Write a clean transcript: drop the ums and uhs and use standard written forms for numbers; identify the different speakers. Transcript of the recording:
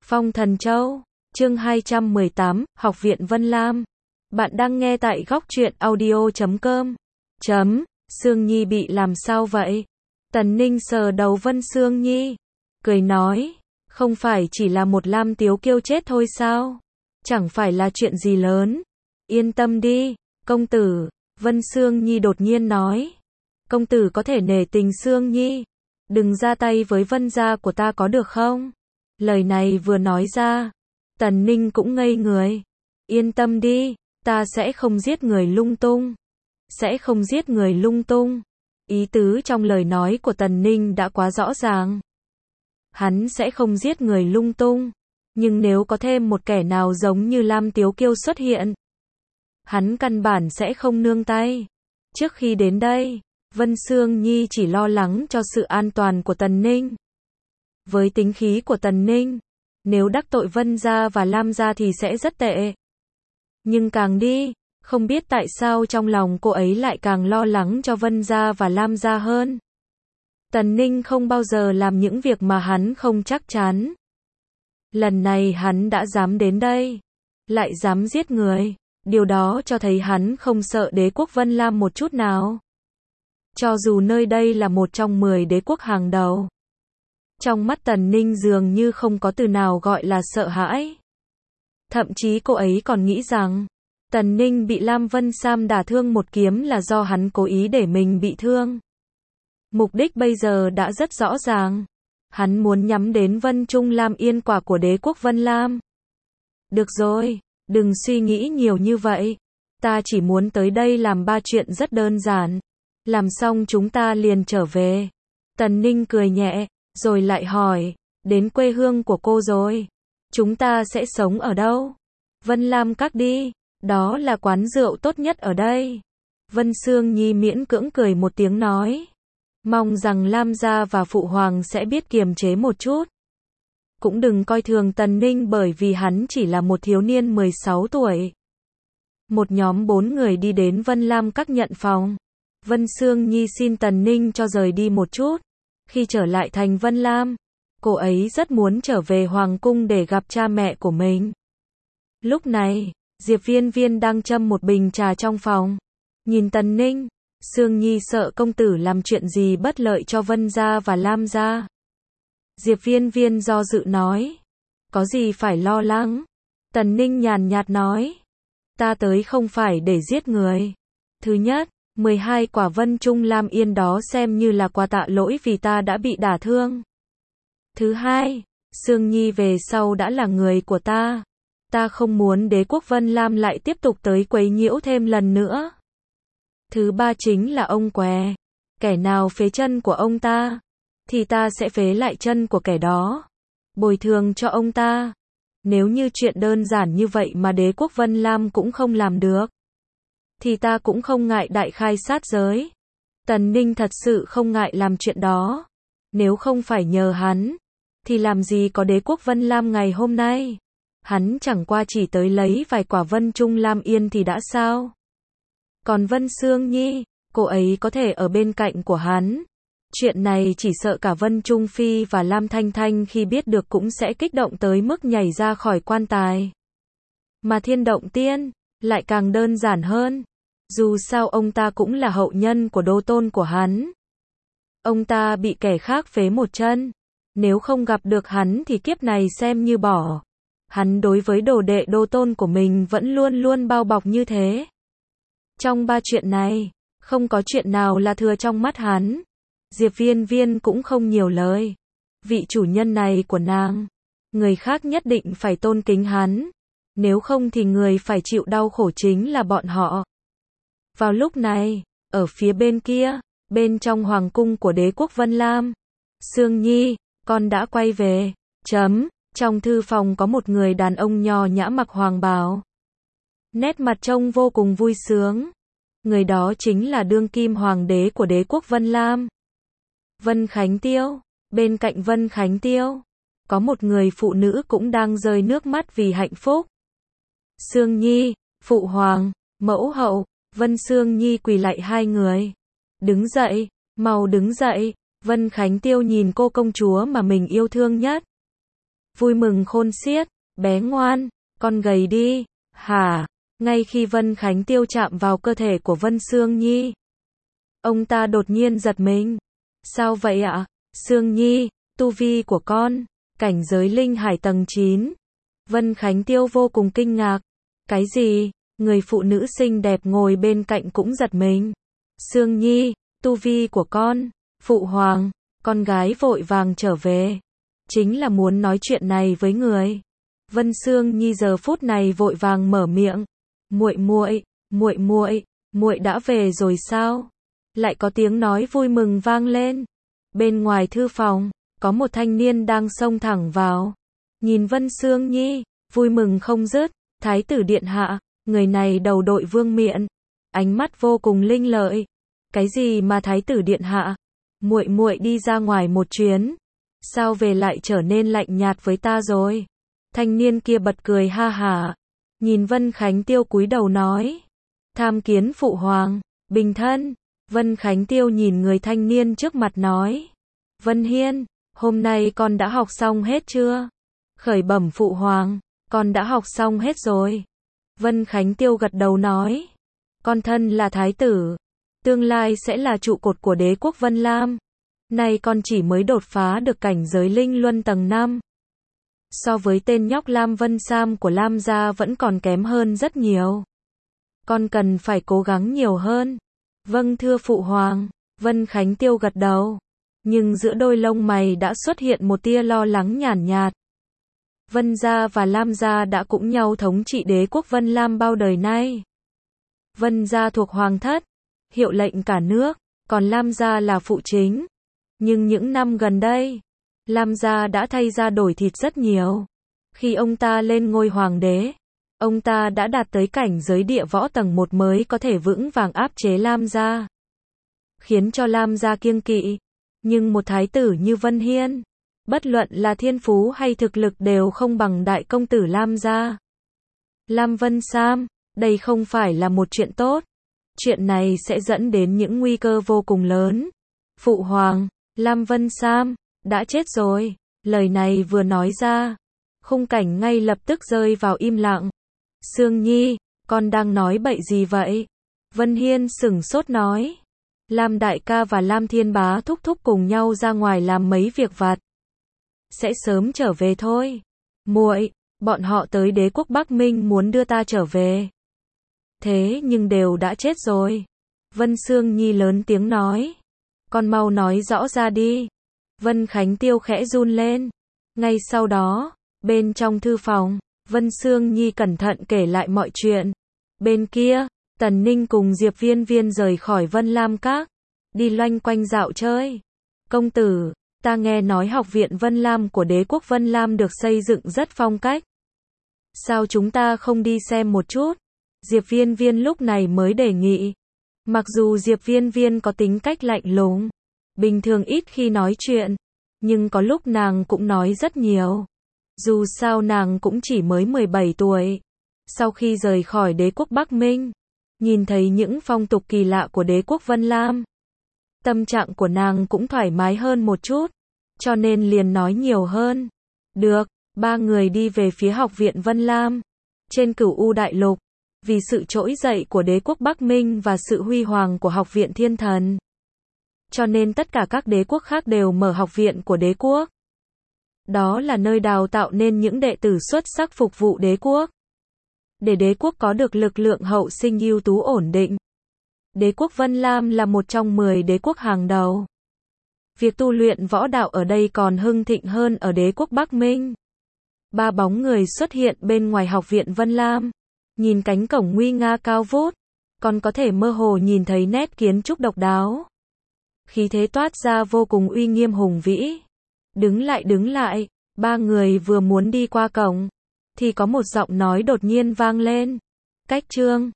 Speaker 1: Phong Thần Châu, chương 218, Học viện Vân Lam. Bạn đang nghe tại góc truyện audio.com. Sương Nhi bị làm sao vậy? Tần Ninh sờ đầu Vân Sương Nhi, cười nói, không phải chỉ là một Lam Tiếu Kiêu chết thôi sao? Chẳng phải là chuyện gì lớn. Yên tâm đi, công tử, Vân Sương Nhi đột nhiên nói. Công tử có thể nể tình Sương Nhi, đừng ra tay với Vân gia của ta có được không? Lời này vừa nói ra, Tần Ninh cũng ngây người. Yên tâm đi, ta sẽ không giết người lung tung. Sẽ không giết người lung tung. Ý tứ trong lời nói của Tần Ninh đã quá rõ ràng. Hắn sẽ không giết người lung tung. Nhưng nếu có thêm một kẻ nào giống như Lam Tiếu Kiêu xuất hiện, hắn căn bản sẽ không nương tay. Trước khi đến đây, Vân Sương Nhi chỉ lo lắng cho sự an toàn của Tần Ninh. Với tính khí của Tần Ninh, nếu đắc tội Vân gia và Lam gia thì sẽ rất tệ. Nhưng càng đi, không biết tại sao trong lòng cô ấy lại càng lo lắng cho Vân gia và Lam gia hơn. Tần Ninh không bao giờ làm những việc mà hắn không chắc chắn. Lần này hắn đã dám đến đây, lại dám giết người, điều đó cho thấy hắn không sợ đế quốc Vân Lam một chút nào. Cho dù nơi đây là một trong 10 đế quốc hàng đầu. Trong mắt Tần Ninh dường như không có từ nào gọi là sợ hãi. Thậm chí cô ấy còn nghĩ rằng, Tần Ninh bị Lam Vân Sam đả thương một kiếm là do hắn cố ý để mình bị thương. Mục đích bây giờ đã rất rõ ràng. Hắn muốn nhắm đến Vân Trung Lam Yên quả của đế quốc Vân Lam. Được rồi, đừng suy nghĩ nhiều như vậy. Ta chỉ muốn tới đây làm 3 chuyện rất đơn giản. Làm xong chúng ta liền trở về. Tần Ninh cười nhẹ, rồi lại hỏi, đến quê hương của cô rồi. Chúng ta sẽ sống ở đâu? Vân Lam Các đi, đó là quán rượu tốt nhất ở đây. Vân Sương Nhi miễn cưỡng cười một tiếng nói. Mong rằng Lam gia và Phụ Hoàng sẽ biết kiềm chế một chút. Cũng đừng coi thường Tần Ninh bởi vì hắn chỉ là một thiếu niên 16 tuổi. Một nhóm 4 người đi đến Vân Lam Các nhận phòng. Vân Sương Nhi xin Tần Ninh cho rời đi một chút. Khi trở lại thành Vân Lam, cô ấy rất muốn trở về Hoàng cung để gặp cha mẹ của mình. Lúc này, Diệp Viên Viên đang châm một bình trà trong phòng. Nhìn Tần Ninh, Sương Nhi sợ công tử làm chuyện gì bất lợi cho Vân gia và Lam gia. Diệp Viên Viên do dự nói. Có gì phải lo lắng? Tần Ninh nhàn nhạt nói. Ta tới không phải để giết người. Thứ nhất, 12 quả Vân Trung Lam Yên đó xem như là quà tạ lỗi vì ta đã bị đả thương. Thứ hai, Sương Nhi về sau đã là người của ta. Ta không muốn đế quốc Vân Lam lại tiếp tục tới quấy nhiễu thêm lần nữa. Thứ ba chính là ông què. Kẻ nào phế chân của ông ta, thì ta sẽ phế lại chân của kẻ đó. Bồi thường cho ông ta. Nếu như chuyện đơn giản như vậy mà đế quốc Vân Lam cũng không làm được, thì ta cũng không ngại đại khai sát giới. Tần Ninh thật sự không ngại làm chuyện đó. Nếu không phải nhờ hắn, thì làm gì có đế quốc Vân Lam ngày hôm nay. Hắn chẳng qua chỉ tới lấy vài quả Vân Trung Lam Yên thì đã sao. Còn Vân Sương Nhi, cô ấy có thể ở bên cạnh của hắn. Chuyện này chỉ sợ cả Vân Trung Phi và Lam Thanh Thanh khi biết được cũng sẽ kích động tới mức nhảy ra khỏi quan tài. Mà Thiên Động Tiên lại càng đơn giản hơn. Dù sao ông ta cũng là hậu nhân của đô tôn của hắn. Ông ta bị kẻ khác phế một chân. Nếu không gặp được hắn thì kiếp này xem như bỏ. Hắn đối với đồ đệ đô tôn của mình vẫn luôn luôn bao bọc như thế. Trong 3 chuyện này, không có chuyện nào là thừa trong mắt hắn. Diệp Viên Viên cũng không nhiều lời. Vị chủ nhân này của nàng, người khác nhất định phải tôn kính hắn. Nếu không thì người phải chịu đau khổ chính là bọn họ. Vào lúc này, ở phía bên kia, bên trong hoàng cung của đế quốc Vân Lam, Sương Nhi, con đã quay về. Trong thư phòng có một người đàn ông nho nhã mặc hoàng bào. Nét mặt trông vô cùng vui sướng. Người đó chính là đương kim hoàng đế của đế quốc Vân Lam. Vân Khánh Tiêu. Bên cạnh Vân Khánh Tiêu, có một người phụ nữ cũng đang rơi nước mắt vì hạnh phúc. Sương Nhi, Phụ Hoàng, Mẫu Hậu. Vân Sương Nhi quỳ lạy hai người. Đứng dậy, mau đứng dậy. Vân Khánh Tiêu nhìn cô công chúa mà mình yêu thương nhất. vui mừng khôn xiết, bé ngoan, con gầy đi, hả? Ngay khi Vân Khánh Tiêu chạm vào cơ thể của Vân Sương Nhi, ông ta đột nhiên giật mình. Sao vậy ạ? Sương Nhi, tu vi của con, cảnh giới linh hải tầng 9. Vân Khánh Tiêu vô cùng kinh ngạc. Cái gì? Người phụ nữ xinh đẹp ngồi bên cạnh cũng giật mình. Sương Nhi, tu vi của con, phụ hoàng, con gái vội vàng trở về. Chính là muốn nói chuyện này với người. Vân Sương Nhi giờ phút này vội vàng mở miệng. Muội đã về rồi sao? Lại có tiếng nói vui mừng vang lên. Bên ngoài thư phòng, có một thanh niên đang xông thẳng vào. Nhìn Vân Sương Nhi, vui mừng không dứt. Thái tử điện hạ, người này đầu đội vương miện, ánh mắt vô cùng linh lợi. Cái gì mà thái tử điện hạ? Muội đi ra ngoài một chuyến, sao về lại trở nên lạnh nhạt với ta rồi? Thanh niên kia bật cười ha hả, nhìn Vân Khánh Tiêu cúi đầu nói, tham kiến phụ hoàng, bình thân. Vân Khánh Tiêu nhìn người thanh niên trước mặt nói, Vân Hiên, hôm nay con đã học xong hết chưa? Khởi bẩm phụ hoàng, con đã học xong hết rồi. Vân Khánh Tiêu gật đầu nói, con thân là thái tử, tương lai sẽ là trụ cột của đế quốc Vân Lam. Nay con chỉ mới đột phá được cảnh giới linh luân tầng 5. So với tên nhóc Lam Vân Sam của Lam gia vẫn còn kém hơn rất nhiều. Con cần phải cố gắng nhiều hơn. Vâng thưa phụ hoàng. Vân Khánh Tiêu gật đầu. Nhưng giữa đôi lông mày đã xuất hiện một tia lo lắng nhàn nhạt. Vân gia và Lam gia đã cũng nhau thống trị đế quốc Vân Lam bao đời nay. Vân gia thuộc hoàng thất, hiệu lệnh cả nước, còn Lam gia là phụ chính. Nhưng những năm gần đây, Lam gia đã thay ra đổi thịt rất nhiều. Khi ông ta lên ngôi hoàng đế, ông ta đã đạt tới cảnh giới địa võ tầng 1 mới có thể vững vàng áp chế Lam gia, khiến cho Lam gia kiêng kỵ. Nhưng một thái tử như Vân Hiên, bất luận là thiên phú hay thực lực đều không bằng đại công tử Lam gia. Lam Vân Sam, đây không phải là một chuyện tốt. Chuyện này sẽ dẫn đến những nguy cơ vô cùng lớn. Phụ hoàng, Lam Vân Sam đã chết rồi. Lời này vừa nói ra, khung cảnh ngay lập tức rơi vào im lặng. Sương Nhi, con đang nói bậy gì vậy? Vân Hiên sửng sốt nói. Lam đại ca và Lam Thiên Bá thúc thúc cùng nhau ra ngoài làm mấy việc vặt, sẽ sớm trở về thôi. Muội, bọn họ tới đế quốc Bắc Minh muốn đưa ta trở về. Thế nhưng đều đã chết rồi. Vân Sương Nhi lớn tiếng nói. Con mau nói rõ ra đi. Vân Khánh Tiêu khẽ run lên. Ngay sau đó, bên trong thư phòng, Vân Sương Nhi cẩn thận kể lại mọi chuyện. Bên kia, Tần Ninh cùng Diệp Viên Viên rời khỏi Vân Lam Các, đi loanh quanh dạo chơi. Công tử, ta nghe nói học viện Vân Lam của đế quốc Vân Lam được xây dựng rất phong cách. Sao chúng ta không đi xem một chút? Diệp Viên Viên lúc này mới đề nghị. Mặc dù Diệp Viên Viên có tính cách lạnh lùng, bình thường ít khi nói chuyện, nhưng có lúc nàng cũng nói rất nhiều. Dù sao nàng cũng chỉ mới 17 tuổi. Sau khi rời khỏi đế quốc Bắc Minh, nhìn thấy những phong tục kỳ lạ của đế quốc Vân Lam, tâm trạng của nàng cũng thoải mái hơn một chút, cho nên liền nói nhiều hơn. Được, ba người đi về phía học viện Vân Lam. Trên Cửu U Đại Lục, vì sự trỗi dậy của đế quốc Bắc Minh và sự huy hoàng của học viện Thiên Thần, cho nên tất cả các đế quốc khác đều mở học viện của đế quốc. Đó là nơi đào tạo nên những đệ tử xuất sắc phục vụ đế quốc. Để đế quốc có được lực lượng hậu sinh ưu tú ổn định. Đế quốc Vân Lam là một trong 10 đế quốc hàng đầu. Việc tu luyện võ đạo ở đây còn hưng thịnh hơn ở đế quốc Bắc Minh. Ba bóng người xuất hiện bên ngoài học viện Vân Lam. Nhìn cánh cổng nguy nga cao vút, còn có thể mơ hồ nhìn thấy nét kiến trúc độc đáo. Khí thế toát ra vô cùng uy nghiêm hùng vĩ. Đứng lại, ba người vừa muốn đi qua cổng, thì có một giọng nói đột nhiên vang lên. Cách trương,